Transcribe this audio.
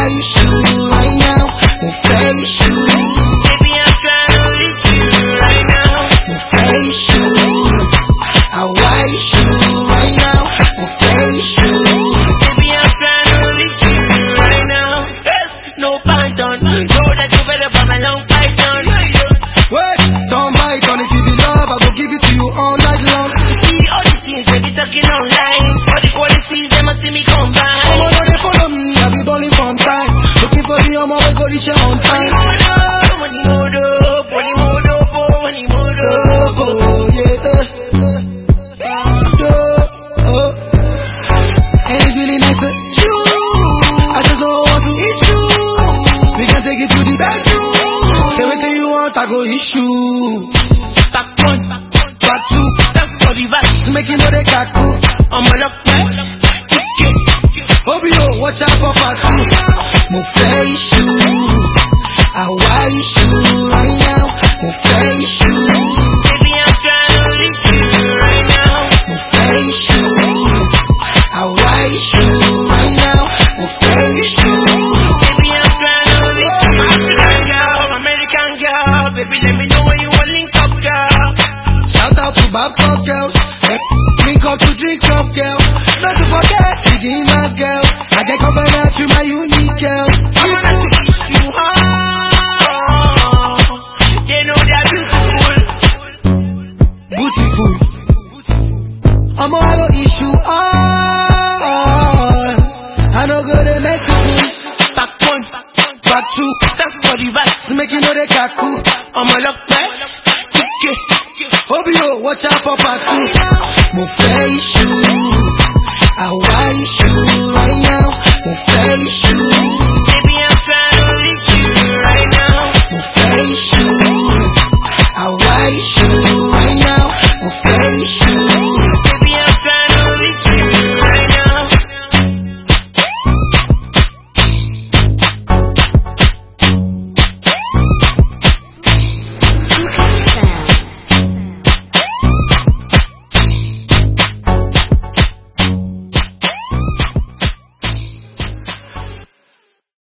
issue right now. Mo fẹ́ issue. Baby, I'm trying to reach you right now. Mo fẹ́ issue. Àwa issue right now. Mo fẹ́ issue. Baby, I'm trying to reach you right now. Yes, no python. Know that you better buy my long python. Wait, don't bite on. If you be love, I go give it to you all night long. See all the things they be talking online. All the qualities, they must see me combine. Omo no dey follow me, I be balling from time. Looking for the omo we go reach here on time. Money mode up, money mode up, money mode up. Oh yeah, and it's really nice to you. I just don't want to issue. We can take it to the bedroom. Everything you want, I go issue. Back one, Back two, that's for the back. to make you know they kaku. I'm a lock, ticket. Obio, watch out for part two. Mo fẹ́ issue. Àwa issue right now. Mo fẹ́ issue. Baby, I'm trying to reach you right now. Mo fẹ́ issue. Àwa issue right now. Mo fẹ́ issue. Baby, I'm trying to reach you. African girl, American girl. Baby, let me know when you want link up, girl. Shout out to Babcock girls. Drink up to drink up, girl. Not to forget, Siggy my girl. I get covenant to my unique girl. I'm gonna teach you how. They know they're beautiful. Beautiful. I'm all issue all. I know good they make you cool. Back one, Back two, that's for the back. to make you know they kaku. I'm a lock, ticket. Obio, watch out for part two. Mo fẹ́ issue. Àwa issue right now.